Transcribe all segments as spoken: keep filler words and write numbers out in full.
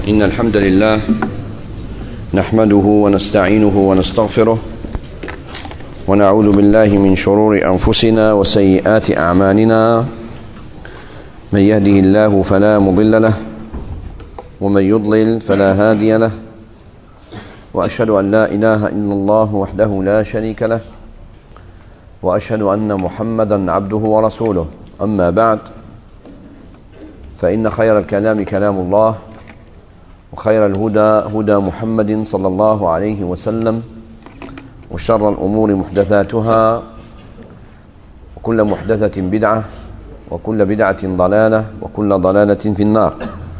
إن الحمد لله نحمده ونستعينه ونستغفره ونعوذ بالله من شرور أنفسنا وسيئات أعمالنا. من يهده الله فلا مضل له ومن يضلل فلا هادي له، وأشهد أن لا إله إلا الله وحده لا شريك له، وأشهد أن محمدا عبده ورسوله. أما بعد، فإن خير الكلام كلام الله، وخير الهدى هدى محمد صلى الله عليه وسلم، وشر الأمور محدثاتها، وكل محدثة بدعة، وكل بدعة ضلالة، وكل ضلالة في النار.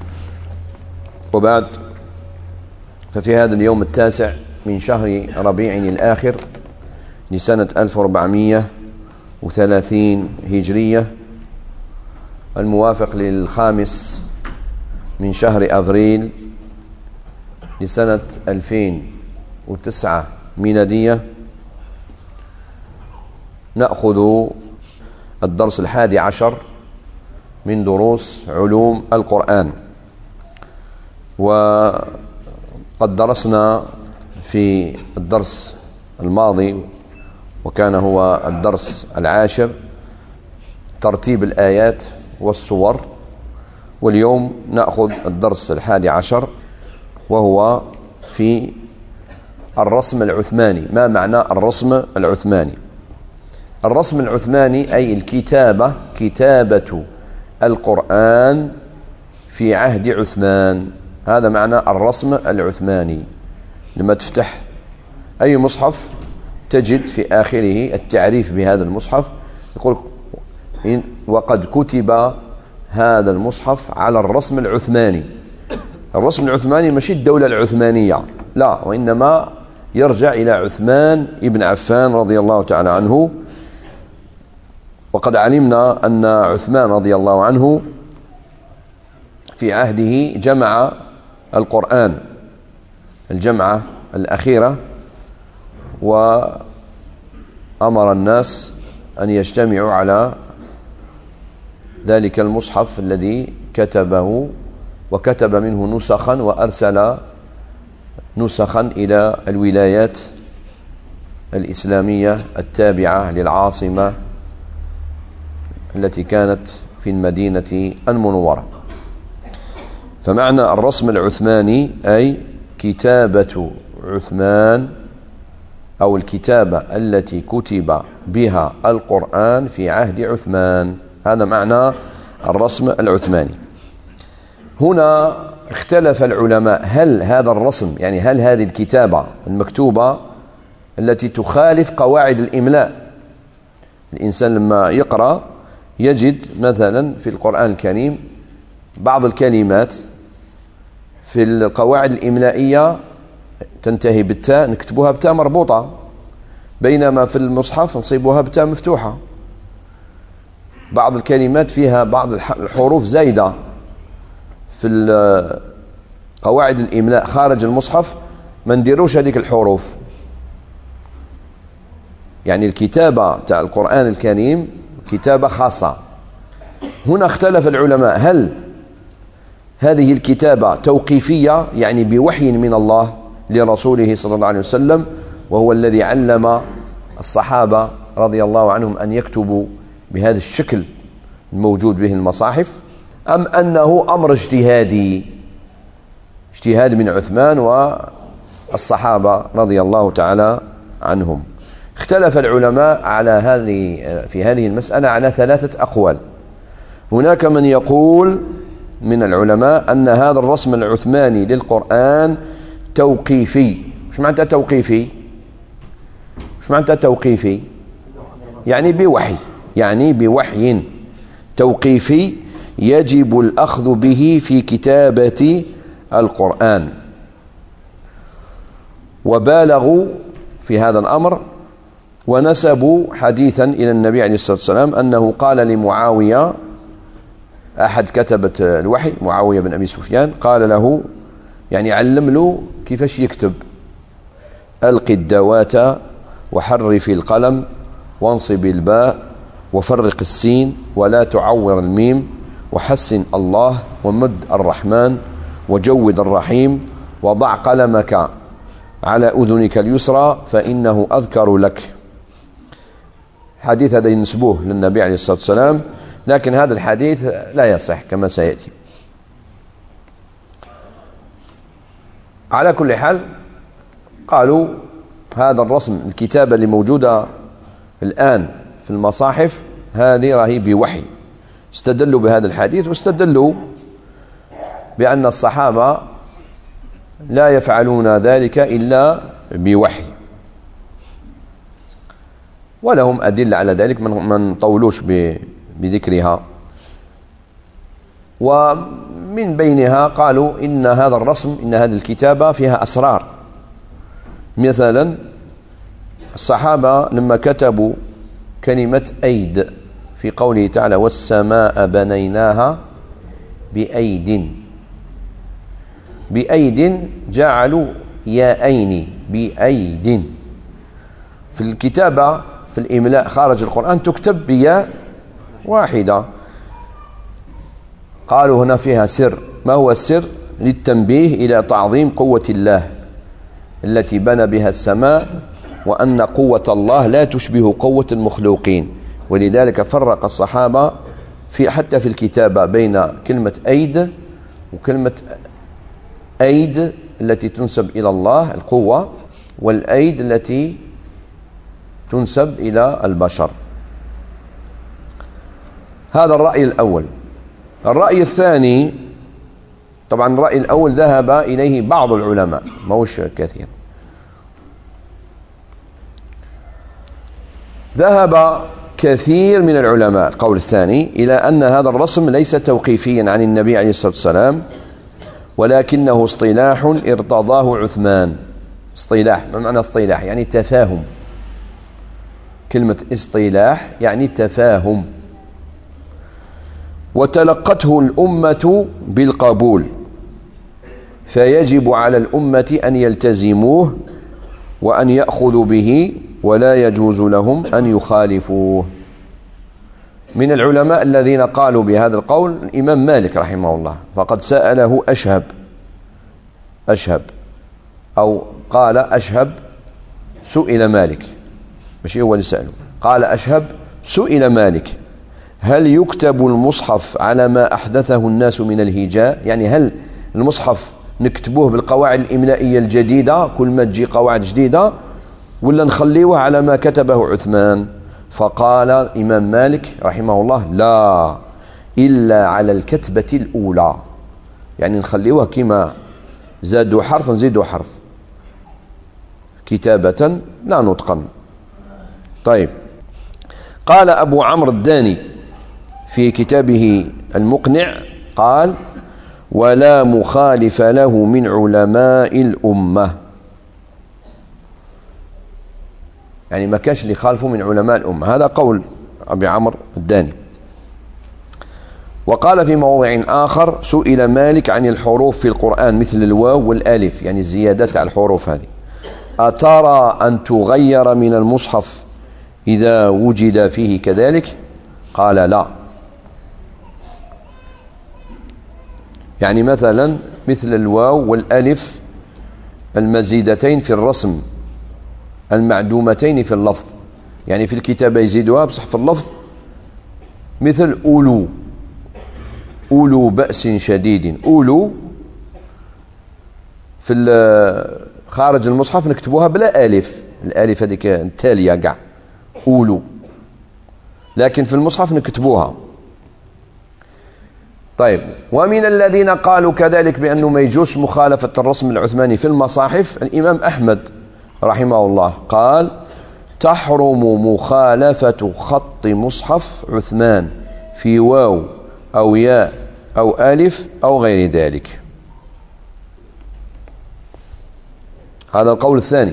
وبعد، ففي هذا اليوم التاسع من شهر ربيع الآخر لسنة ألف وأربعمائة وثلاثين هجرية، الموافق للخامس من شهر أفريل لسنة ألفين وتسعة ميلادية، نأخذ الدرس الحادي عشر من دروس علوم القرآن. وقد درسنا في الدرس الماضي، وكان هو الدرس العاشر، ترتيب الآيات والصور، واليوم نأخذ الدرس الحادي عشر وهو في الرسم العثماني. ما معنى الرسم العثماني؟ الرسم العثماني أي الكتابة، كتابة القرآن في عهد عثمان. هذا معنى الرسم العثماني. لما تفتح أي مصحف تجد في آخره التعريف بهذا المصحف، يقول وقد كتب هذا المصحف على الرسم العثماني. الرسم العثماني مش الدولة العثمانية، لا، وإنما يرجع إلى عثمان ابن عفان رضي الله تعالى عنه. وقد علمنا أن عثمان رضي الله عنه في عهده جمع القرآن الجمعة الأخيرة، وأمر الناس أن يجتمعوا على ذلك المصحف الذي كتبه، وكتب منه نسخا وأرسل نسخا إلى الولايات الإسلامية التابعة للعاصمة التي كانت في المدينة المنورة. فمعنى الرسم العثماني أي كتابة عثمان، أو الكتابة التي كتب بها القرآن في عهد عثمان. هذا معنى الرسم العثماني. هنا اختلف العلماء، هل هذا الرسم، يعني هل هذه الكتابة المكتوبة التي تخالف قواعد الإملاء، الإنسان لما يقرأ يجد مثلا في القرآن الكريم بعض الكلمات في القواعد الإملائية تنتهي بالتاء، نكتبوها بتاء مربوطة، بينما في المصحف نصيبوها بتاء مفتوحة. بعض الكلمات فيها بعض الحروف زايدة في قواعد الإملاء خارج المصحف، ما نديروش هذيك الحروف. يعني الكتابة تاع القرآن الكريم كتابة خاصة. هنا اختلف العلماء، هل هذه الكتابة توقيفية، يعني بوحي من الله لرسوله صلى الله عليه وسلم، وهو الذي علم الصحابة رضي الله عنهم أن يكتبوا بهذا الشكل الموجود به المصاحف، أم أنه أمر اجتهادي، اجتهاد من عثمان والصحابة رضي الله تعالى عنهم؟ اختلف العلماء على هذه في هذه المسألة على ثلاثة أقوال. هناك من يقول من العلماء أن هذا الرسم العثماني للقرآن توقيفي. وش معنى توقيفي؟ وش معنى توقيفي؟ يعني بوحي، يعني بوحي توقيفي يجب الأخذ به في كتابة القرآن. وبالغوا في هذا الأمر، ونسبوا حديثا إلى النبي عليه الصلاة والسلام أنه قال لمعاوية، أحد كتبة الوحي معاوية بن أبي سفيان، قال له، يعني علم له كيفاش يكتب: ألقي الدوات وحرف القلم وانصب الباء وفرق السين ولا تعور الميم وحسن الله ومد الرحمن وجود الرحيم وضع قلمك على أذنك اليسرى فإنه أذكر لك. حديث هذا ينسبوه للنبي عليه الصلاة والسلام، لكن هذا الحديث لا يصح كما سيأتي. على كل حال قالوا هذا الرسم الكتابة اللي موجودة الآن في المصاحف هذه راهي بوحي. استدلوا بهذا الحديث واستدلوا بأن الصحابة لا يفعلون ذلك إلا بوحي، ولهم أدلة على ذلك من طولوش بذكرها. ومن بينها قالوا إن هذا الرسم إن هذه الكتابة فيها أسرار. مثلا الصحابة لما كتبوا كلمة أيد في قوله تعالى والسماء بنيناها بأيد، بأيد جعلوا ياءين بأيد. في الكتابة في الإملاء خارج القرآن تكتب بياء واحدة. قالوا هنا فيها سر. ما هو السر؟ للتنبيه إلى تعظيم قوة الله التي بنى بها السماء، وأن قوة الله لا تشبه قوة المخلوقين. ولذلك فرق الصحابة في حتى في الكتابة بين كلمة أيد وكلمة أيد التي تنسب إلى الله القوة، والأيد التي تنسب إلى البشر. هذا الرأي الأول. الرأي الثاني، طبعا الرأي الأول ذهب إليه بعض العلماء ما هوش كثير. ذهب كثير من العلماء القول الثاني إلى أن هذا الرسم ليس توقيفيا عن النبي عليه الصلاة والسلام، ولكنه اصطلاح ارتضاه عثمان. اصطلاح، ما معنى اصطلاح؟ يعني تفاهم. كلمة اصطلاح يعني تفاهم. وتلقته الأمة بالقبول، فيجب على الأمة أن يلتزموه وأن يأخذوا به، ولا يجوز لهم أن يخالفوه. من العلماء الذين قالوا بهذا القول الإمام مالك رحمه الله، فقد سأله أشهب أشهب أو قال أشهب سئل مالك، مش هو اللي سأله، قال أشهب سئل مالك هل يكتب المصحف على ما أحدثه الناس من الهجاء؟ يعني هل المصحف نكتبوه بالقواعد الإملائية الجديدة كل ما تجي قواعد جديدة، ولا نخليوه على ما كتبه عثمان؟ فقال الإمام مالك رحمه الله لا، إلا على الكتبة الأولى، يعني نخليوه كما زادوا حرف نزيدوا حرف كتابة لا نطقا. طيب، قال أبو عمرو الداني في كتابه المقنع قال ولا مخالف له من علماء الأمة، يعني ما كانش اللي خالفه من علماء الأمة. هذا قول أبي عمرو الداني. وقال في موضع آخر سئل مالك عن الحروف في القرآن مثل الواو والالف، يعني الزيادات على الحروف هذه، أترى أن تغير من المصحف إذا وجد فيه كذلك؟ قال لا. يعني مثلا مثل الواو والالف المزيدتين في الرسم المعدومتين في اللفظ، يعني في الكتابة يزيدوها بصح في اللفظ، مثل أولو أولو بأس شديد، أولو في خارج المصحف نكتبوها بلا ألف، الألف هذيك التالية قاع أولو، لكن في المصحف نكتبوها. طيب، ومن الذين قالوا كذلك بأنه ما يجوز مخالفة الرسم العثماني في المصاحف الإمام أحمد رحمه الله، قال تحرم مخالفة خط مصحف عثمان في واو أو ياء أو ألف أو غير ذلك. هذا القول الثاني.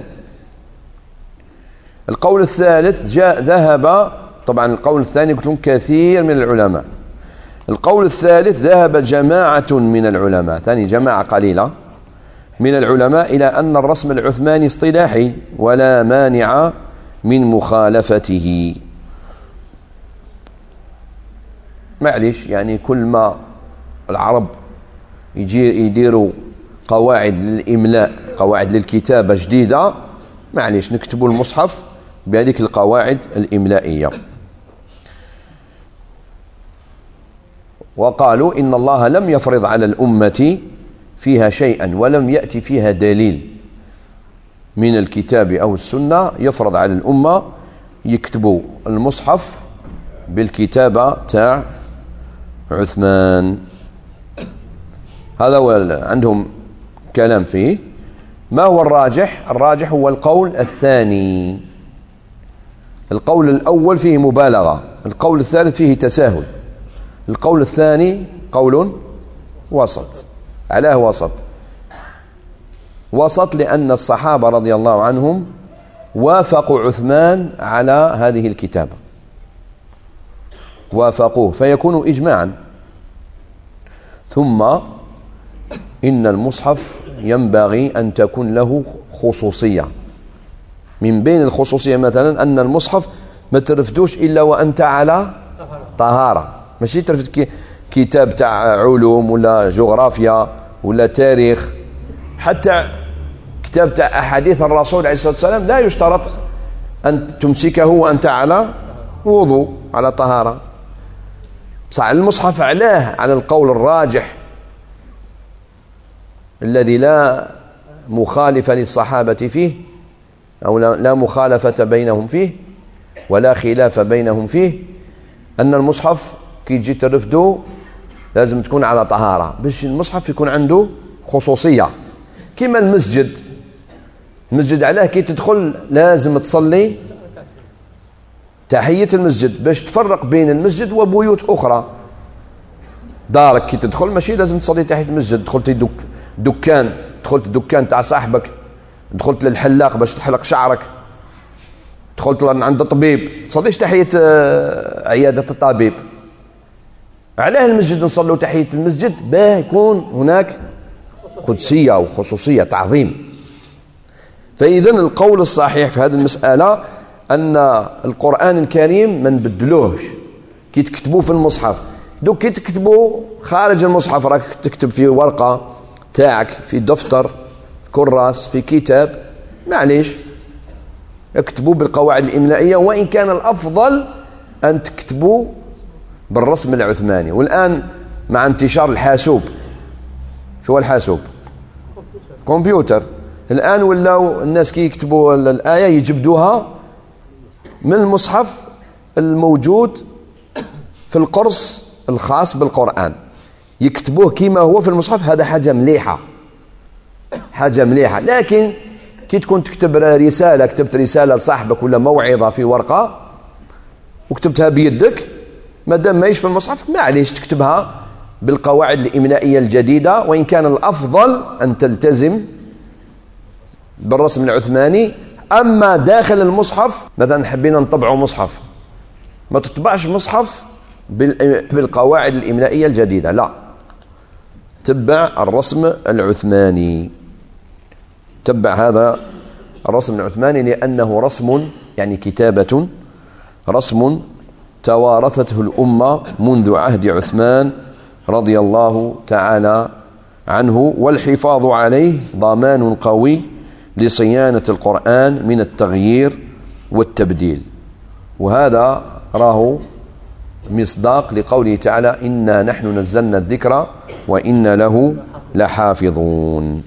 القول الثالث جاء ذهب، طبعا القول الثاني قلت لهم كثير من العلماء. القول الثالث ذهب جماعة من العلماء، ثاني جماعة قليلة من العلماء، إلى أن الرسم العثماني اصطلاحي ولا مانع من مخالفته. معليش، يعني كل ما العرب يجي يديروا قواعد للإملاء، قواعد للكتابة جديدة، معليش نكتبوا المصحف بهذه القواعد الإملائية. وقالوا إن الله لم يفرض على الأمة فيها شيئا ولم يأتي فيها دليل من الكتاب أو السنة يفرض على الأمة يكتبوا المصحف بالكتابة تاع عثمان. هذا هو عندهم كلام فيه. ما هو الراجح؟ الراجح هو القول الثاني. القول الأول فيه مبالغة، القول الثالث فيه تساهل، القول الثاني قول وسط. علاه وسط؟ وسط لأن الصحابة رضي الله عنهم وافقوا عثمان على هذه الكتابة، وافقوه فيكون إجماعا. ثم إن المصحف ينبغي أن تكون له خصوصية. من بين الخصوصية مثلا أن المصحف ما ترفدوش إلا وأنت على طهارة، ماشي ترفد كتاب تاع علوم ولا جغرافيا ولا تاريخ. حتى كتاب تاع أحاديث الرسول عليه الصلاة والسلام لا يشترط أن تمسكه وأنت على وضوء على طهارة. صح المصحف علاه على القول الراجح الذي لا مخالف للصحابة فيه أو لا مخالفة بينهم فيه ولا خلاف بينهم فيه، أن المصحف كي تجي ترفدو لازم تكون على طهارة باش المصحف يكون عنده خصوصية. كما المسجد، المسجد علاه كي تدخل لازم تصلي تحية المسجد باش تفرق بين المسجد وبيوت أخرى. دارك كي تدخل ماشي لازم تصلي تحية المسجد. دخلت دك دكان دخلت دكان تاع صاحبك، دخلت للحلاق باش تحلق شعرك، دخلت عند الطبيب، تصليش تحية عيادة الطبيب. علاه المسجد نصلوا تحية المسجد؟ باه يكون هناك قدسية وخصوصية تعظيم. فإذا القول الصحيح في هذه المسألة أن القرآن الكريم ما نبدلوهش كي تكتبوه في المصحف. دوك كي تكتبوه خارج المصحف راك تكتب في ورقة تاعك، في دفتر، كراس، في كتاب، معليش اكتبوا بالقواعد الإملائية، وإن كان الأفضل أن تكتبوا بالرسم العثماني. والآن مع انتشار الحاسوب، شو هو الحاسوب؟ كمبيوتر. الآن ولاو الناس كي يكتبوا الآية يجبدوها من المصحف الموجود في القرص الخاص بالقرآن، يكتبوه كما هو في المصحف. هذا حاجة مليحة، حاجة مليحة. لكن كي تكون تكتب رسالة، كتبت رسالة لصاحبك ولا موعظة في ورقة وكتبتها بيدك، ما دام ماهيش في المصحف معليش تكتبها بالقواعد الإملائية الجديدة، وإن كان الأفضل أن تلتزم بالرسم العثماني. أما داخل المصحف مثلا حبينا نطبعوا مصحف، ما تطبعش مصحف بالقواعد الإملائية الجديدة، لا، تبع الرسم العثماني، تبع هذا الرسم العثماني، لأنه رسم يعني كتابة، رسم توارثته الأمة منذ عهد عثمان رضي الله تعالى عنه، والحفاظ عليه ضمان قوي لصيانة القرآن من التغيير والتبديل. وهذا راه مصداق لقوله تعالى إنا نحن نزلنا الذكر وإنا له لحافظون.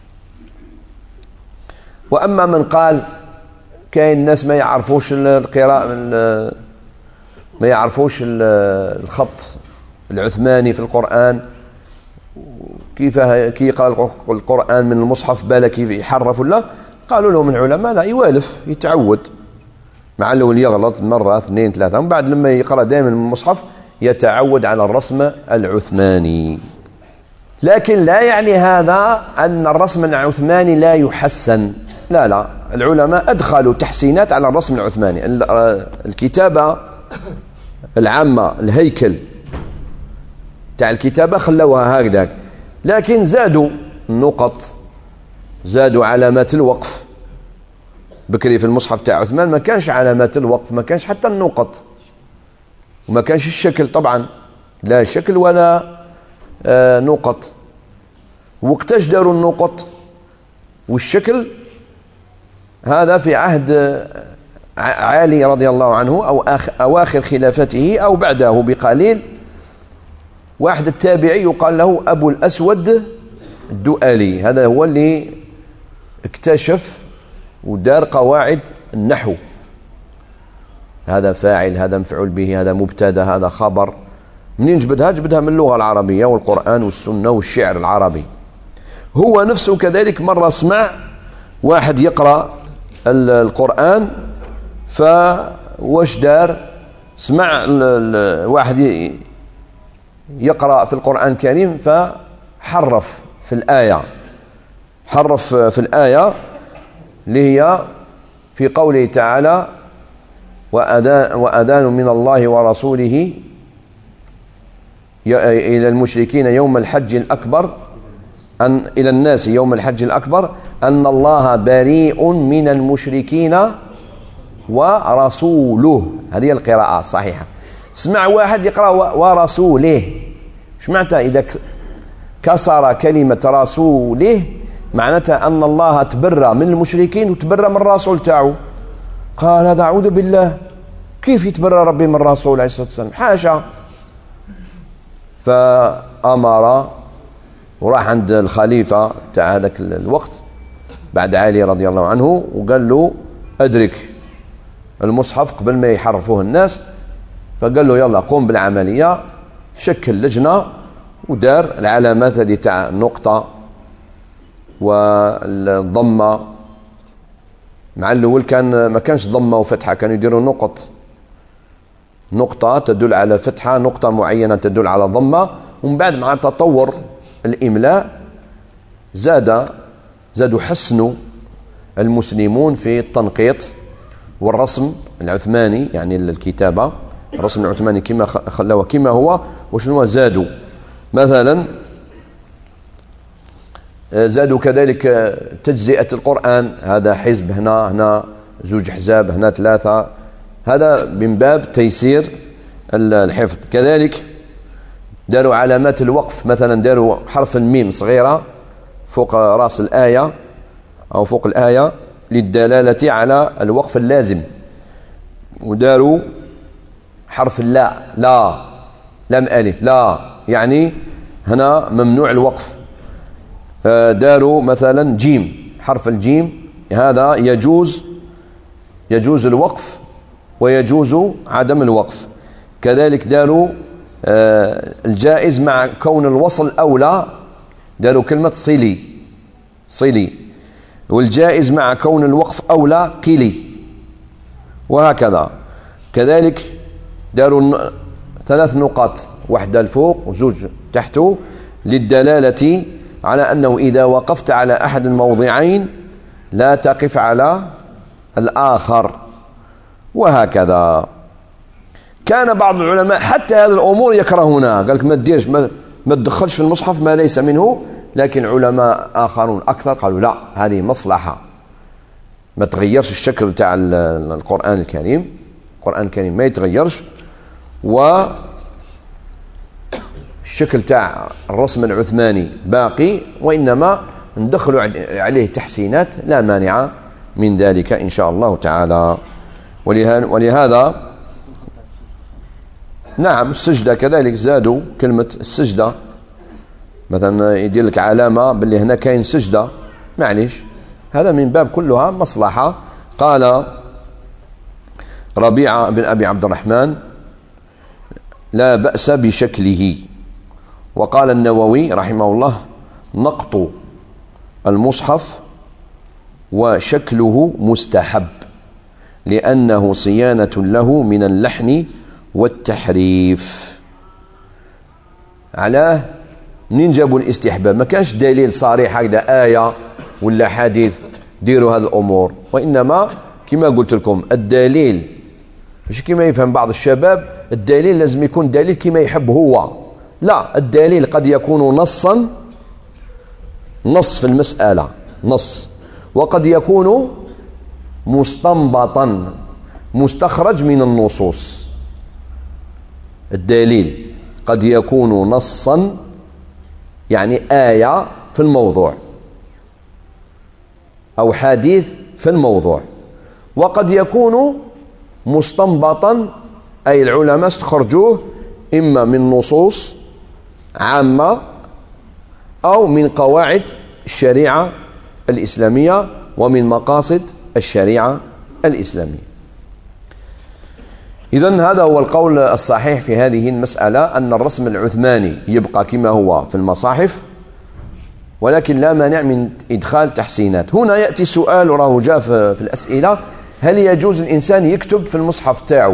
وأما من قال كاين الناس ما يعرفوش القراءة، ما يعرفوش الخط العثماني في القرآن، كيف كي يقرأ القرآن من المصحف بالا كيف يحرف ولا، قالوا لهم العلماء لا، يوالف يتعود، مع الأول يغلط مرة اثنين ثلاثة، ومن بعد لما يقرأ دائما من المصحف يتعود على الرسم العثماني. لكن لا يعني هذا أن الرسم العثماني لا يحسن، لا لا، العلماء أدخلوا تحسينات على الرسم العثماني. الكتابة العامة، الهيكل تاع الكتابة خلوها هكذا، لكن زادوا النقط، زادوا علامات الوقف. بكري في المصحف تاع عثمان ما كانش علامات الوقف، ما كانش حتى النقط، وما كانش الشكل طبعا، لا شكل ولا آه نقط. وقتاش داروا النقط والشكل؟ هذا في عهد علي رضي الله عنه أو أواخر خلافته أو بعده بقليل. واحد التابعي يقال له أبو الأسود الدؤلي، هذا هو اللي اكتشف ودار قواعد النحو، هذا فاعل، هذا مفعول به، هذا مبتدا، هذا خبر. منين جبدها؟ جبدها من اللغة العربية والقرآن والسنة والشعر العربي. هو نفسه كذلك مرة سمع واحد يقرأ القرآن، فواش دار؟ سمع واحد يقرأ في القرآن الكريم فحرف في الآية، حرف في الآية اللي هي في قوله تعالى وأذان, وأذان من الله ورسوله إلى المشركين يوم الحج الأكبر أن إلى الناس يوم الحج الأكبر أن الله بريء من المشركين ورسوله. هذه القراءة الصحيحة. سمع واحد يقرأ ورسوله، ايش معناتها؟ إذا كسر كلمة رسوله معناتها أن الله تبرى من المشركين وتبرى من الرسول تاعو. قال هذا أعوذ بالله، كيف يتبرى ربي من الرسول عليه الصلاة والسلام؟ حاشا. فأمر وراح عند الخليفة تاع هذاك الوقت بعد علي رضي الله عنه وقال له أدرك المصحف قبل ما يحرفوه الناس. فقال له يلا قوم بالعملية، شكل لجنة ودار العلامات هذه تاع النقطة والضمة. مع الأول كان ما كانش ضمة وفتحة، كانوا يديروا نقط، نقطة تدل على فتحة، نقطة معينة تدل على ضمة. ومن بعد مع تطور الإملاء زاد زادوا حسنوا المسلمون في التنقيط والرسم العثماني، يعني الكتابة الرسم العثماني كما خلوه كما هو. وشنو زادوا؟ مثلا زادوا كذلك تجزئة القرآن، هذا حزب هنا، هنا زوج حزاب، هنا ثلاثة، هذا من باب تيسير الحفظ. كذلك داروا علامات الوقف، مثلا داروا حرف الميم صغيرة فوق رأس الآية أو فوق الآية للدلالة على الوقف اللازم. وداروا حرف اللا، لا لم ألف، لا يعني هنا ممنوع الوقف. داروا مثلا جيم، حرف الجيم هذا يجوز يجوز الوقف ويجوز عدم الوقف. كذلك داروا الجائز مع كون الوصل أولى، داروا كلمة صلي صلي، والجائز مع كون الوقف أولى قلي، وهكذا. كذلك داروا ثلاث نقاط، واحدة الفوق وزوج تحته للدلالة على أنه إذا وقفت على أحد الموضعين لا تقف على الآخر، وهكذا. كان بعض العلماء حتى هذه الأمور يكرهونها، قال لك ما تديرش ما, ما تدخلش في المصحف ما ليس منه. لكن علماء آخرون أكثر قالوا لا، هذه مصلحة، ما تغيرش الشكل تاع القرآن الكريم، القرآن الكريم ما يتغيرش، والشكل تاع الرسم العثماني باقي، وإنما ندخلوا عليه تحسينات لا مانع من ذلك إن شاء الله تعالى. ولهذا نعم السجدة كذلك زادوا كلمة السجدة، مثلا يدير لك علامة باللي هنا كاين سجدة، معليش، هذا من باب كلها مصلحة. قال ربيعة بن أبي عبد الرحمن لا بأس بشكله. وقال النووي رحمه الله نقط المصحف وشكله مستحب لأنه صيانة له من اللحن والتحريف. علاه منين جابوا الاستحباب؟ ما كانش دليل صريح هكذا آية ولا حديث ديروا هذه الأمور، وإنما كما قلت لكم الدليل مش كما يفهم بعض الشباب، الدليل لازم يكون دليل كما يحب هو، لا، الدليل قد يكون نصا، نص في المسألة نص، وقد يكون مستنبطا مستخرج من النصوص. الدليل قد يكون نصا يعني آية في الموضوع أو حديث في الموضوع، وقد يكون مستنبطا، أي العلماء استخرجوه إما من نصوص عامة أو من قواعد الشريعة الإسلامية ومن مقاصد الشريعة الإسلامية. إذن هذا هو القول الصحيح في هذه المسألة، أن الرسم العثماني يبقى كما هو في المصاحف، ولكن لا مانع من إدخال تحسينات. هنا يأتي السؤال، وراه جاء في الأسئلة: هل يجوز الإنسان يكتب في المصحف تاعه؟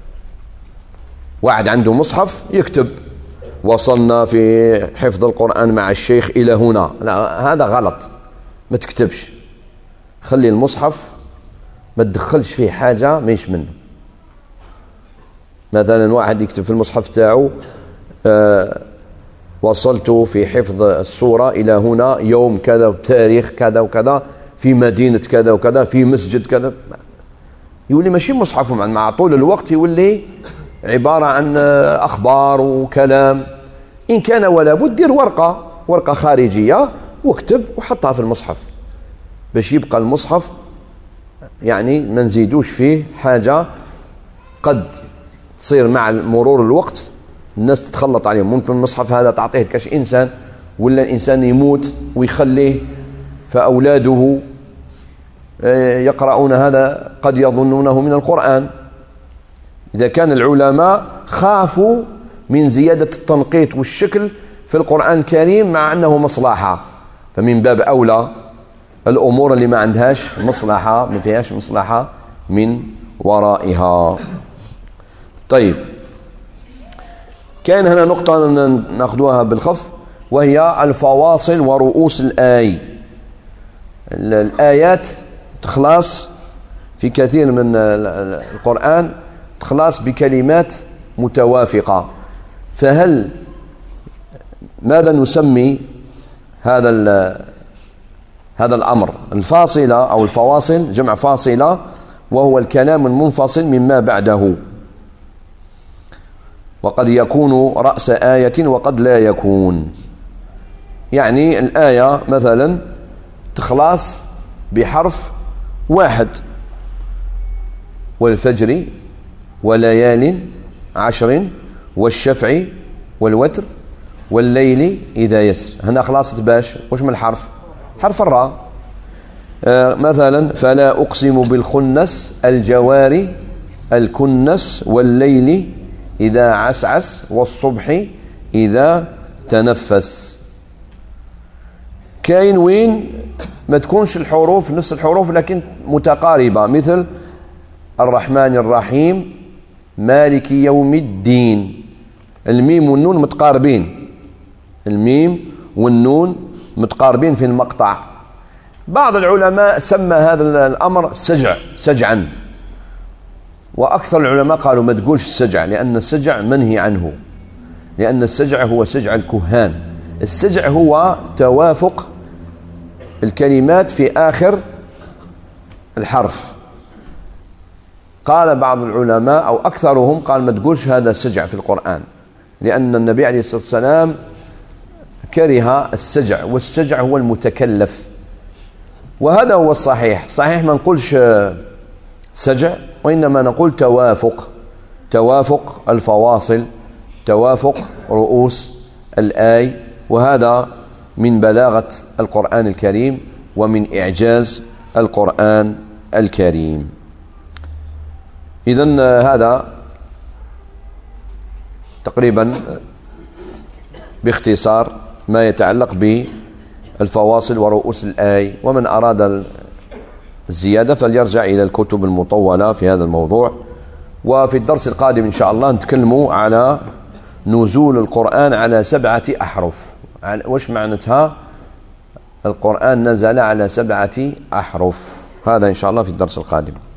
واحد عنده مصحف يكتب: وصلنا في حفظ القرآن مع الشيخ إلى هنا. لا، هذا غلط، ما تكتبش. خلي المصحف ما تدخلش فيه حاجة ماهيش منه. مثلا واحد يكتب في المصحف تاعه: آه وصلت في حفظ السورة إلى هنا يوم كذا وتاريخ كذا وكذا في مدينة كذا وكذا في مسجد كذا. يولي ماشي مصحف، مع طول الوقت يولي عبارة عن أخبار وكلام. إن كان ولا بد دير ورقة ورقة خارجية واكتب وحطها في المصحف، باش يبقى المصحف يعني ما نزيدوش فيه حاجة قد تصير مع مرور الوقت الناس تتخلط عليهم. ممكن المصحف هذا تعطيه كاش إنسان، ولا الإنسان يموت ويخليه، فأولاده يقرؤون هذا قد يظنونه من القرآن. إذا كان العلماء خافوا من زيادة التنقيط والشكل في القرآن الكريم مع أنه مصلحة، فمن باب أولى الأمور اللي ما عندهاش مصلحة، ما فيهاش مصلحة من ورائها. طيب، كان هنا نقطة نأخذوها بالخف، وهي الفواصل ورؤوس الآي. الآيات تخلص في كثير من القرآن تخلص بكلمات متوافقة، فهل ماذا نسمي هذا هذا الأمر؟ الفاصلة أو الفواصل جمع فاصلة، وهو الكلام المنفصل مما بعده، وقد يكون رأس آية وقد لا يكون. يعني الآية مثلا تخلص بحرف واحد: والفجر وليال عشر والشفع والوتر والليل إذا يسر. هنا خلاصت باش وش من الحرف؟ حرف الراء. آه مثلا: فلا أقسم بالخنس الجوار الكنس والليل إذا عسعس والصبح إذا تنفس. كاين وين ما تكونش الحروف نفس الحروف لكن متقاربة، مثل الرحمن الرحيم مالك يوم الدين. الميم والنون متقاربين، الميم والنون متقاربين في المقطع. بعض العلماء سمى هذا الأمر سجع سجعا، وأكثر العلماء قالوا ما تقولش السجع، لأن السجع منهي عنه، لأن السجع هو سجع الكهان. السجع هو توافق الكلمات في آخر الحرف. قال بعض العلماء أو أكثرهم قال ما تقولش هذا سجع في القرآن، لأن النبي عليه الصلاة والسلام كره السجع، والسجع هو المتكلف، وهذا هو الصحيح. صحيح ما نقولش سجع، وإنما نقول توافق، توافق الفواصل، توافق رؤوس الآي، وهذا من بلاغة القرآن الكريم ومن إعجاز القرآن الكريم. إذن هذا تقريبا باختصار ما يتعلق بالفواصل ورؤوس الآي، ومن أراد الزيادة فليرجع إلى الكتب المطولة في هذا الموضوع. وفي الدرس القادم إن شاء الله نتكلموا على نزول القرآن على سبعة أحرف. وش معناتها القرآن نزل على سبعة أحرف؟ هذا إن شاء الله في الدرس القادم.